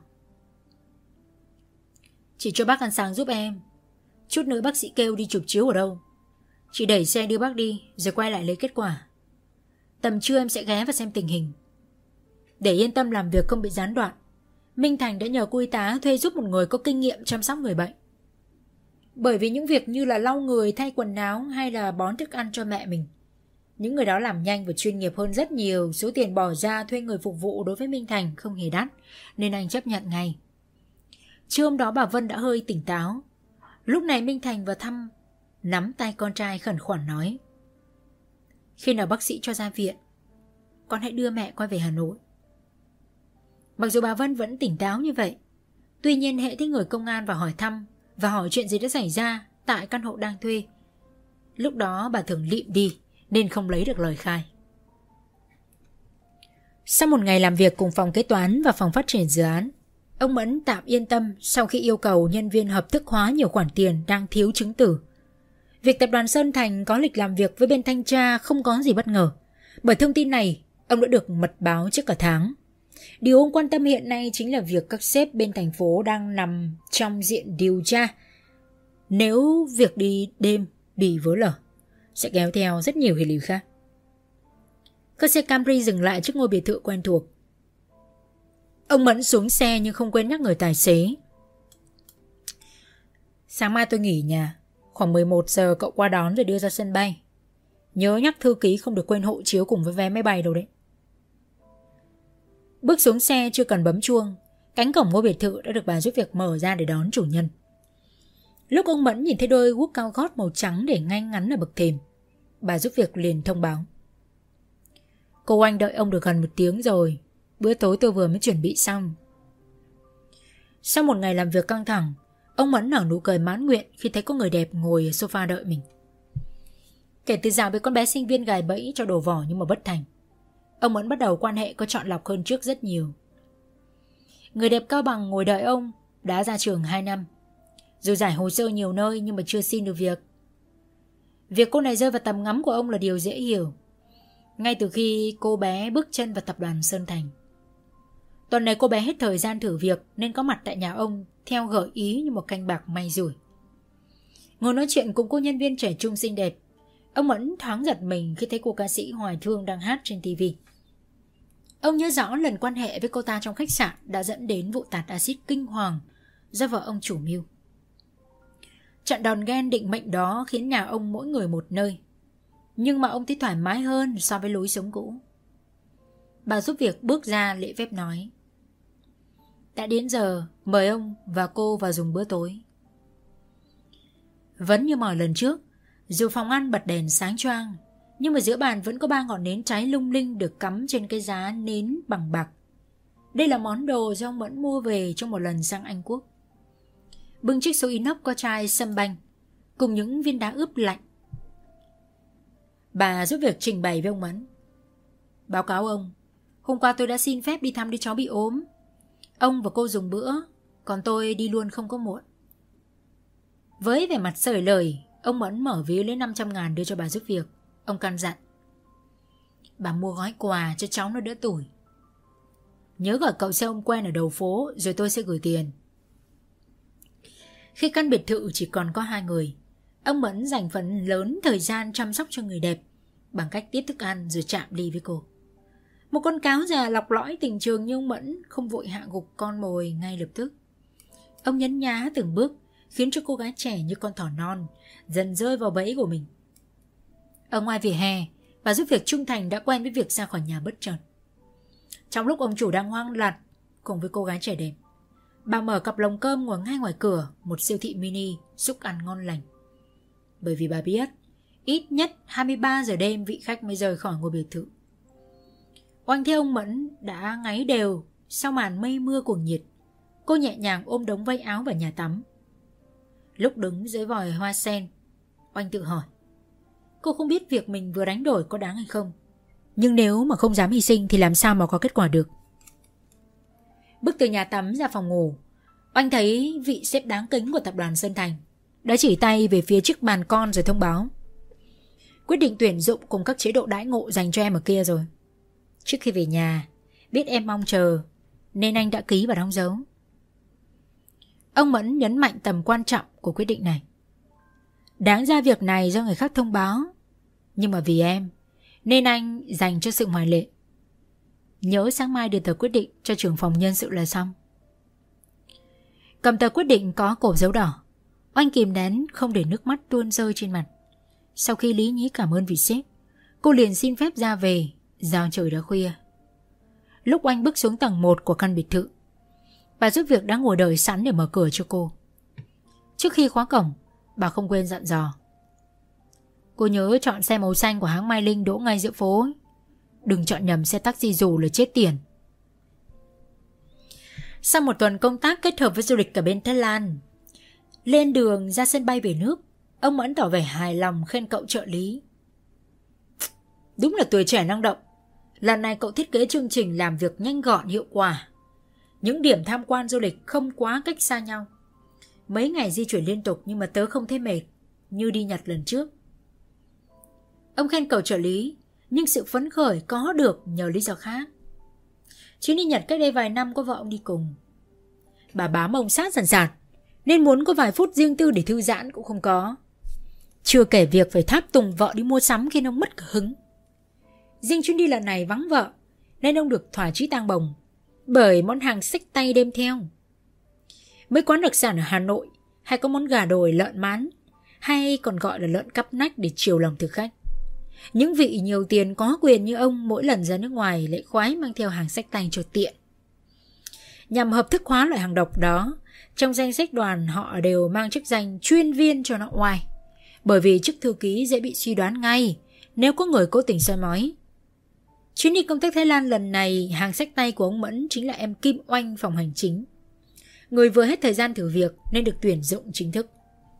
"Chị cho bác ăn sáng giúp em. Chút nữa bác sĩ kêu đi chụp chiếu ở đâu. Chị đẩy xe đưa bác đi rồi quay lại lấy kết quả. Tầm trưa em sẽ ghé và xem tình hình." Để yên tâm làm việc không bị gián đoạn, Minh Thành đã nhờ cô y tá thuê giúp một người có kinh nghiệm chăm sóc người bệnh. Bởi vì những việc như là lau người, thay quần áo hay là bón thức ăn cho mẹ mình, những người đó làm nhanh và chuyên nghiệp hơn rất nhiều. Số tiền bỏ ra thuê người phục vụ đối với Minh Thành không hề đắt, nên anh chấp nhận ngay. Trưa hôm đó bà Vân đã hơi tỉnh táo. Lúc này Minh Thành vào thăm, nắm tay con trai khẩn khoản nói: "Khi nào bác sĩ cho ra viện, con hãy đưa mẹ quay về Hà Nội." Mặc dù bà Vân vẫn tỉnh táo như vậy, tuy nhiên hễ thấy người công an vào hỏi thăm và hỏi chuyện gì đã xảy ra tại căn hộ đang thuê, lúc đó bà thường lịm đi nên không lấy được lời khai. Sau một ngày làm việc cùng phòng kế toán và phòng phát triển dự án, ông Mẫn tạm yên tâm sau khi yêu cầu nhân viên hợp thức hóa nhiều khoản tiền đang thiếu chứng tử. Việc tập đoàn Sơn Thành có lịch làm việc với bên thanh tra không có gì bất ngờ, bởi thông tin này ông đã được mật báo trước cả tháng. Điều ông quan tâm hiện nay chính là việc các sếp bên thành phố đang nằm trong diện điều tra. Nếu việc đi đêm bị vỡ lở, sẽ kéo theo rất nhiều hệ lụy khác. Các xe Camry dừng lại trước ngôi biệt thự quen thuộc. Ông Mẫn xuống xe nhưng không quên nhắc người tài xế: "Sáng mai tôi nghỉ nhà, khoảng mười một giờ cậu qua đón rồi đưa ra sân bay. Nhớ nhắc thư ký không được quên hộ chiếu cùng với vé máy bay đâu đấy." Bước xuống xe chưa cần bấm chuông, cánh cổng ngôi biệt thự đã được bà giúp việc mở ra để đón chủ nhân. Lúc ông Mẫn nhìn thấy đôi guốc cao gót màu trắng để ngay ngắn ở bậc thềm, bà giúp việc liền thông báo: "Cô anh đợi ông được gần một tiếng rồi, bữa tối tôi vừa mới chuẩn bị xong." Sau một ngày làm việc căng thẳng, ông Mẫn nở nụ cười mãn nguyện khi thấy có người đẹp ngồi ở sofa đợi mình. Kể từ dạo với con bé sinh viên gài bẫy cho đổ vỏ nhưng mà bất thành, ông Mẫn bắt đầu quan hệ có chọn lọc hơn trước rất nhiều. Người đẹp cao bằng ngồi đợi ông đã ra trường hai năm, dù giải hồ sơ nhiều nơi nhưng mà chưa xin được việc. Việc cô này rơi vào tầm ngắm của ông là điều dễ hiểu, ngay từ khi cô bé bước chân vào tập đoàn Sơn Thành. Tuần này cô bé hết thời gian thử việc nên có mặt tại nhà ông theo gợi ý như một canh bạc may rủi. Ngồi nói chuyện cùng cô nhân viên trẻ trung xinh đẹp, ông Mẫn thoáng giật mình khi thấy cô ca sĩ Hoài Thương đang hát trên ti vi. Ông nhớ rõ lần quan hệ với cô ta trong khách sạn đã dẫn đến vụ tạt axit kinh hoàng do vợ ông chủ mưu. Trận đòn ghen định mệnh đó khiến nhà ông mỗi người một nơi, nhưng mà ông thấy thoải mái hơn so với lối sống cũ. Bà giúp việc bước ra lễ phép nói: "Đã đến giờ, mời ông và cô vào dùng bữa tối." Vẫn như mọi lần trước, dù phòng ăn bật đèn sáng choang, nhưng mà giữa bàn vẫn có ba ngọn nến cháy lung linh được cắm trên cái giá nến bằng bạc. Đây là món đồ do ông Mẫn mua về trong một lần sang Anh Quốc. bưng chiếc số inox có chai sâm banh cùng những viên đá ướp lạnh. Bà giúp việc trình bày với ông Mẫn. Báo cáo ông, hôm qua tôi đã xin phép đi thăm đứa cháu bị ốm. Ông và cô dùng bữa, còn tôi đi luôn không có muộn. Với vẻ mặt sởi lời, ông Mẫn mở ví lấy năm trăm ngàn đưa cho bà giúp việc. Ông căn dặn: bà mua gói quà cho cháu nó đỡ tủi. Nhớ gọi cậu xe ông quen ở đầu phố rồi tôi sẽ gửi tiền. Khi căn biệt thự chỉ còn có hai người, ông Mẫn dành phần lớn thời gian chăm sóc cho người đẹp bằng cách tiếp thức ăn rồi chạm ly với cô. Một con cáo già lọc lõi tình trường như ông Mẫn không vội hạ gục con mồi ngay lập tức. Ông nhấn nhá từng bước khiến cho cô gái trẻ như con thỏ non dần rơi vào bẫy của mình. Ở ngoài vỉa hè, bà giúp việc trung thành đã quen với việc ra khỏi nhà bất chợt. Trong lúc ông chủ đang hoang lạc cùng với cô gái trẻ đẹp, bà mở cặp lồng cơm ngồi ngay ngoài cửa một siêu thị mini xúc ăn ngon lành. Bởi vì bà biết ít nhất hai mươi ba giờ đêm vị khách mới rời khỏi ngôi biệt thự. Oanh thấy ông Mẫn đã ngáy đều sau màn mây mưa cuồng nhiệt. Cô nhẹ nhàng ôm đống váy áo vào nhà tắm. Lúc đứng dưới vòi hoa sen, Oanh tự hỏi, cô không biết việc mình vừa đánh đổi có đáng hay không, nhưng nếu mà không dám hy sinh thì làm sao mà có kết quả được. Bước từ nhà tắm ra phòng ngủ, Oanh thấy vị sếp đáng kính của tập đoàn Sơn Thành đã chỉ tay về phía chiếc bàn con rồi thông báo: quyết định tuyển dụng cùng các chế độ đãi ngộ dành cho em ở kia rồi. Trước khi về nhà, biết em mong chờ nên anh đã ký và đóng dấu. Ông Mẫn nhấn mạnh tầm quan trọng của quyết định này. Đáng ra việc này do người khác thông báo, nhưng mà vì em nên anh dành cho sự ngoại lệ. Nhớ sáng mai đưa tờ quyết định cho trưởng phòng nhân sự là xong. Cầm tờ quyết định có cổ dấu đỏ, Oanh kìm nén không để nước mắt tuôn rơi trên mặt. Sau khi lý nhí cảm ơn vị sếp, cô liền xin phép ra về do trời đã khuya. Lúc Oanh bước xuống tầng một của căn biệt thự, bà giúp việc đã ngồi đợi sẵn để mở cửa cho cô. Trước khi khóa cổng, bà không quên dặn dò: cô nhớ chọn xe màu xanh của hãng Mai Linh đỗ ngay giữa phố, đừng chọn nhầm xe taxi dù là chết tiền. Sau một tuần công tác kết hợp với du lịch ở bên Thái Lan, lên đường ra sân bay về nước, ông Mẫn tỏ vẻ hài lòng khen cậu trợ lý: đúng là tuổi trẻ năng động. Lần này cậu thiết kế chương trình làm việc nhanh gọn hiệu quả. Những điểm tham quan du lịch không quá cách xa nhau. Mấy ngày di chuyển liên tục nhưng mà tớ không thấy mệt như đi Nhật lần trước. Ông khen cậu trợ lý, nhưng sự phấn khởi có được nhờ lý do khác. Chuyến đi Nhật cách đây vài năm có vợ ông đi cùng. Bà bám ông sát sàn sạt, nên muốn có vài phút riêng tư để thư giãn cũng không có. Chưa kể việc phải tháp tùng vợ đi mua sắm khiến ông mất cả hứng. Riêng chuyến đi lần này vắng vợ, nên ông được thỏa chí tang bồng bởi món hàng xách tay đem theo. Mấy quán đặc sản ở Hà Nội hay có món gà đồi lợn mán, hay còn gọi là lợn cắp nách để chiều lòng thực khách. Những vị nhiều tiền có quyền như ông mỗi lần ra nước ngoài lại khoái mang theo hàng xách tay cho tiện. Nhằm hợp thức hóa loại hàng độc đó, trong danh sách đoàn họ đều mang chức danh chuyên viên cho nó oai, bởi vì chức thư ký dễ bị suy đoán ngay nếu có người cố tình soi mói. Chuyến đi công tác Thái Lan lần này, hàng xách tay của ông Mẫn chính là em Kim Oanh phòng hành chính, người vừa hết thời gian thử việc nên được tuyển dụng chính thức.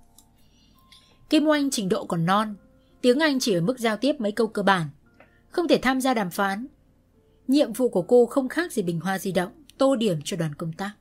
Kim Oanh trình độ còn non, tiếng Anh chỉ ở mức giao tiếp mấy câu cơ bản, không thể tham gia đàm phán. Nhiệm vụ của cô không khác gì bình hoa di động, tô điểm cho đoàn công tác.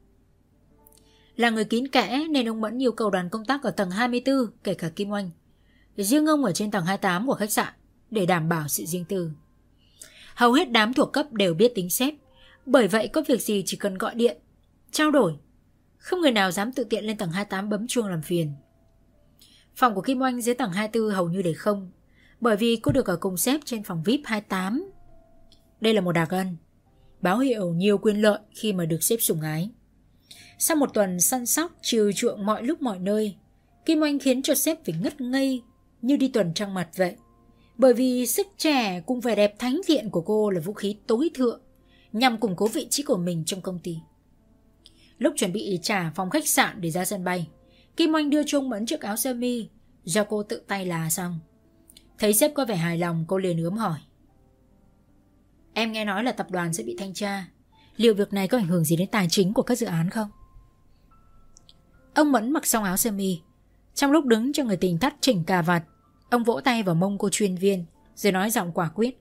Là người kín kẽ nên ông Mẫn yêu cầu đoàn công tác ở tầng hai mươi tư, kể cả Kim Oanh, riêng ông ở trên tầng hai mươi tám của khách sạn để đảm bảo sự riêng tư. Hầu hết đám thuộc cấp đều biết tính sếp, bởi vậy có việc gì chỉ cần gọi điện, trao đổi. Không người nào dám tự tiện lên tầng hai mươi tám bấm chuông làm phiền. Phòng của Kim Oanh dưới tầng hai mươi tư hầu như để không, bởi vì cô được ở cùng sếp trên phòng vi ai pi hai mươi tám. Đây là một đặc ân, báo hiệu nhiều quyền lợi khi mà được sếp sủng ái. Sau một tuần săn sóc chiều chuộng mọi lúc mọi nơi, Kim Oanh khiến cho sếp phải ngất ngây như đi tuần trăng mật vậy. Bởi vì sức trẻ cùng vẻ đẹp thánh thiện của cô là vũ khí tối thượng nhằm củng cố vị trí của mình trong công ty. Lúc chuẩn bị trả phòng khách sạn để ra sân bay, Kim Oanh đưa cho ông Mẫn chiếc áo sơ mi do cô tự tay là xong. Thấy sếp có vẻ hài lòng, cô liền ướm hỏi: em nghe nói là tập đoàn sẽ bị thanh tra, liệu việc này có ảnh hưởng gì đến tài chính của các dự án không? Ông Mẫn mặc xong áo sơ mi. Trong lúc đứng cho người tình thắt chỉnh cà vạt, ông vỗ tay vào mông cô chuyên viên rồi nói giọng quả quyết.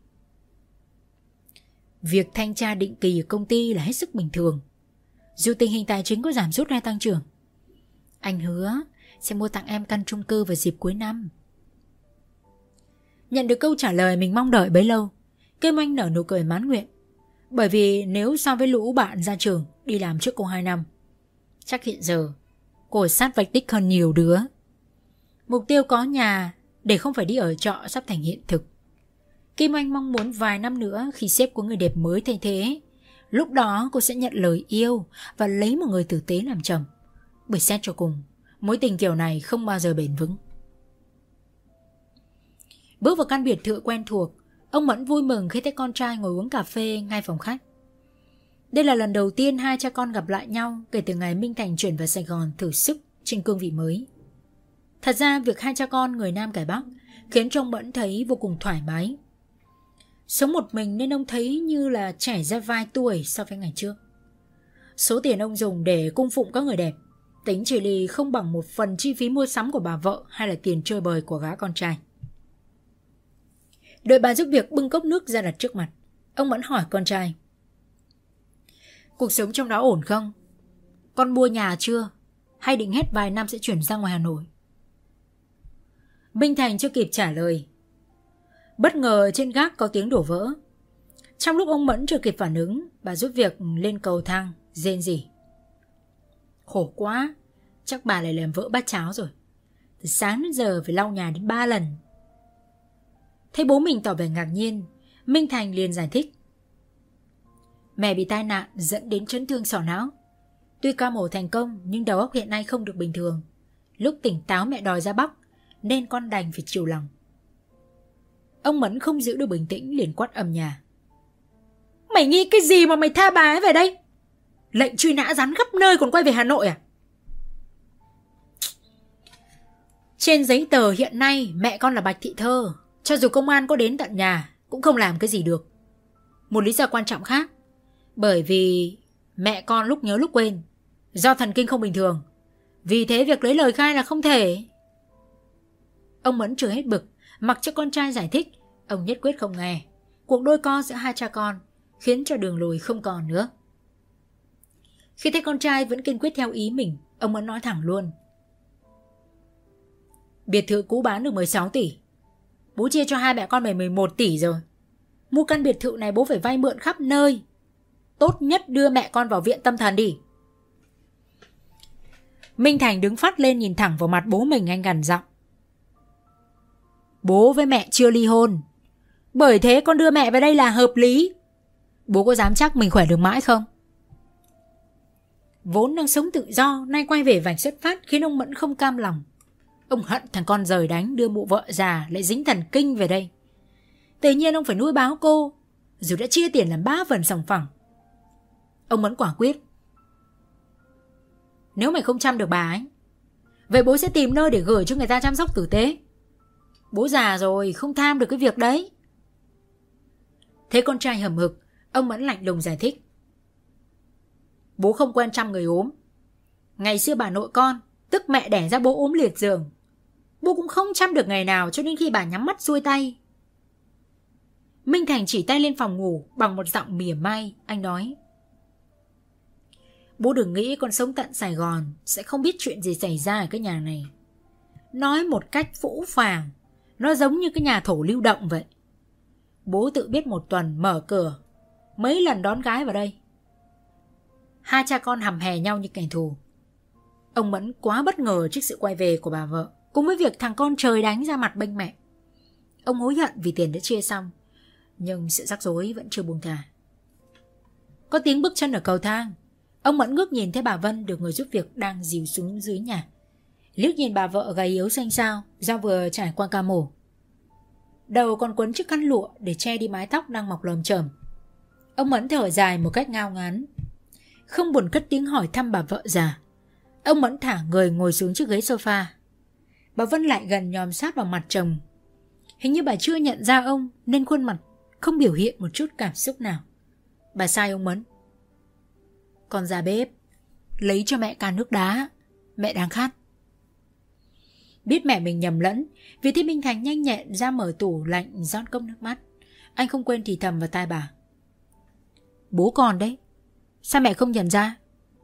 Việc thanh tra định kỳ ở công ty là hết sức bình thường, dù tình hình tài chính có giảm sút hay tăng trưởng. Anh hứa sẽ mua tặng em căn chung cư vào dịp cuối năm. Nhận được câu trả lời mình mong đợi bấy lâu, Kim Oanh nở nụ cười mãn nguyện. Bởi vì nếu so với lũ bạn ra trường đi làm trước cô hai năm, chắc hiện giờ cô sát vạch đích hơn nhiều đứa. Mục tiêu có nhà để không phải đi ở trọ sắp thành hiện thực. Kim Oanh mong muốn vài năm nữa khi sếp có người đẹp mới thay thế, lúc đó cô sẽ nhận lời yêu và lấy một người tử tế làm chồng. Bởi xét cho cùng, mối tình kiểu này không bao giờ bền vững. Bước vào căn biệt thự quen thuộc, ông Mẫn vui mừng khi thấy con trai ngồi uống cà phê ngay phòng khách. Đây là lần đầu tiên hai cha con gặp lại nhau kể từ ngày Minh Thành chuyển vào Sài Gòn thử sức trên cương vị mới. Thật ra việc hai cha con người Nam cải Bắc khiến cho ông Mẫn thấy vô cùng thoải mái. Sống một mình nên ông thấy như là trẻ ra vài tuổi so với ngày trước. Số tiền ông dùng để cung phụng các người đẹp tính chỉ lì không bằng một phần chi phí mua sắm của bà vợ hay là tiền chơi bời của gã con trai. Đợi bà giúp việc bưng cốc nước ra đặt trước mặt, ông Mẫn hỏi con trai. Cuộc sống trong đó ổn không? Con mua nhà chưa? Hay định hết vài năm sẽ chuyển sang ngoài Hà Nội? Minh Thành chưa kịp trả lời, bất ngờ trên gác có tiếng đổ vỡ. Trong lúc ông Mẫn chưa kịp phản ứng, bà giúp việc lên cầu thang rên rỉ. Khổ quá, chắc bà lại làm vỡ bát cháo rồi. Từ sáng đến giờ phải lau nhà đến ba lần. Thấy bố mình tỏ vẻ ngạc nhiên, Minh Thành liền giải thích. Mẹ bị tai nạn dẫn đến chấn thương sọ não. Tuy ca mổ thành công nhưng đầu óc hiện nay không được bình thường. Lúc tỉnh táo mẹ đòi ra Bắc nên con đành phải chịu lòng. Ông Mẫn không giữ được bình tĩnh liền quát ầm nhà. Mày nghĩ cái gì mà mày tha bà ấy về đây? Lệnh truy nã dán khắp nơi còn quay về Hà Nội à? Trên giấy tờ hiện nay mẹ con là Bạch Thị Thơ. Cho dù công an có đến tận nhà cũng không làm cái gì được. Một lý do quan trọng khác, bởi vì mẹ con lúc nhớ lúc quên, do thần kinh không bình thường. Vì thế việc lấy lời khai là không thể. Ông Mẫn chưa hết bực, mặc cho con trai giải thích, ông nhất quyết không nghe. Cuộc đôi co giữa hai cha con khiến cho đường lùi không còn nữa. Khi thấy con trai vẫn kiên quyết theo ý mình, ông Mẫn nói thẳng luôn. Biệt thự cũ bán được mười sáu tỷ. Bố chia cho hai mẹ con mày mười một tỷ rồi. Mua căn biệt thự này bố phải vay mượn khắp nơi. Tốt nhất đưa mẹ con vào viện tâm thần đi. Minh Thành đứng phát lên nhìn thẳng vào mặt bố mình, anh gằn giọng. Bố với mẹ chưa ly hôn, bởi thế con đưa mẹ về đây là hợp lý. Bố có dám chắc mình khỏe được mãi không? Vốn đang sống tự do, nay quay về vạch xuất phát khiến ông Mẫn không cam lòng. Ông hận thằng con rời đánh đưa mụ vợ già lại dính thần kinh về đây. Tự nhiên ông phải nuôi báo cô, dù đã chia tiền làm ba phần sòng phẳng. Ông Mẫn quả quyết. Nếu mày không chăm được bà ấy, vậy bố sẽ tìm nơi để gửi cho người ta chăm sóc tử tế. Bố già rồi, không tham được cái việc đấy. Thế con trai hầm hực, ông Mẫn lạnh lùng giải thích. Bố không quen chăm người ốm. Ngày xưa bà nội con, tức mẹ đẻ ra bố ốm liệt giường, bố cũng không chăm được ngày nào cho đến khi bà nhắm mắt xuôi tay. Minh Thành chỉ tay lên phòng ngủ bằng một giọng mỉa mai, anh nói. Bố đừng nghĩ con sống tận Sài Gòn sẽ không biết chuyện gì xảy ra ở cái nhà này. Nói một cách phũ phàng, nó giống như cái nhà thổ lưu động vậy. Bố tự biết một tuần mở cửa mấy lần đón gái vào đây. Hai cha con hầm hè nhau như kẻ thù. Ông Mẫn quá bất ngờ trước sự quay về của bà vợ, cùng với việc thằng con trời đánh ra mặt bênh mẹ. Ông hối hận vì tiền đã chia xong, nhưng sự rắc rối vẫn chưa buông thả. Có tiếng bước chân ở cầu thang. Ông Mẫn ngước nhìn thấy bà Vân được người giúp việc đang dìu xuống dưới nhà. Liếc nhìn bà vợ gầy yếu xanh xao do vừa trải qua ca mổ. Đầu còn quấn chiếc khăn lụa để che đi mái tóc đang mọc lồm chởm. Ông Mẫn thở dài một cách ngao ngán, không buồn cất tiếng hỏi thăm bà vợ già. Ông Mẫn thả người ngồi xuống chiếc ghế sofa. Bà Vân lại gần nhòm sát vào mặt chồng. Hình như bà chưa nhận ra ông nên khuôn mặt không biểu hiện một chút cảm xúc nào. Bà sai ông Mẫn. Con ra bếp lấy cho mẹ can nước đá, Mẹ đang khát. Biết mẹ mình nhầm lẫn, Vì Thế Minh Thành nhanh nhẹn ra mở tủ lạnh rót cốc nước mắt. Anh không quên thì thầm vào tai bà. Bố còn đấy, sao mẹ không nhận ra?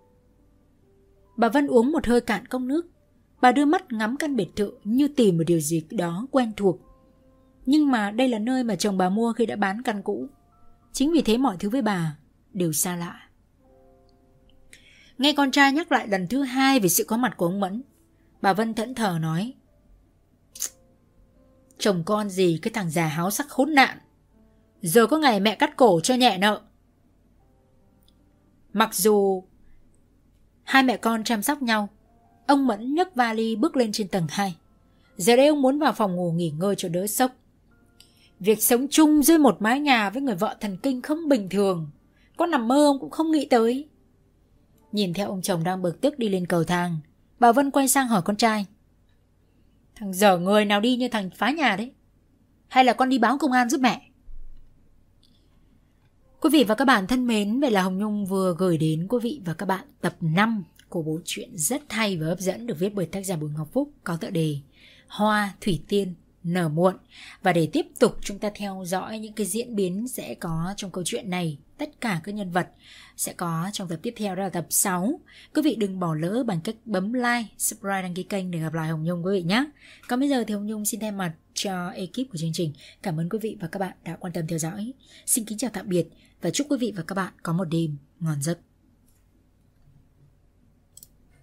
Bà Vân uống một hơi cạn cốc nước. Bà đưa mắt ngắm căn biệt thự như tìm một điều gì đó quen thuộc. Nhưng mà đây là nơi mà chồng bà mua khi đã bán căn cũ. Chính vì thế mọi thứ với bà đều xa lạ. Nghe con trai nhắc lại lần thứ hai về sự có mặt của ông Mẫn, bà Vân thẫn thờ nói: Chồng con gì cái thằng già háo sắc khốn nạn. Giờ có ngày mẹ cắt cổ cho nhẹ nợ. Mặc dù hai mẹ con chăm sóc nhau, ông Mẫn nhấc vali bước lên trên tầng hai. Giờ đây ông muốn vào phòng ngủ nghỉ ngơi cho đỡ sốc. Việc sống chung dưới một mái nhà với người vợ thần kinh không bình thường, có nằm mơ ông cũng không nghĩ tới. Nhìn theo ông chồng đang bực tức đi lên cầu thang, bà Vân quay sang hỏi con trai: Thằng dở người nào đi như thằng phá nhà đấy? Hay là con đi báo công an giúp mẹ? Quý vị và các bạn thân mến, vậy là Hồng Nhung vừa gửi đến quý vị và các bạn tập năm của bộ truyện rất hay và hấp dẫn được viết bởi tác giả Bùi Ngọc Phúc, có tựa đề Hoa Thủy Tiên Nở Muộn. Và để tiếp tục chúng ta theo dõi những cái diễn biến sẽ có trong câu chuyện này, tất cả các nhân vật sẽ có trong tập tiếp theo, đó là tập sáu. Quý vị đừng bỏ lỡ bằng cách bấm like, subscribe, đăng ký kênh để gặp lại Hồng Nhung quý vị nhé. Còn bây giờ thì Hồng Nhung xin thay mặt cho ekip của chương trình cảm ơn quý vị và các bạn đã quan tâm theo dõi. Xin kính chào tạm biệt và chúc quý vị và các bạn có một đêm ngon giấc.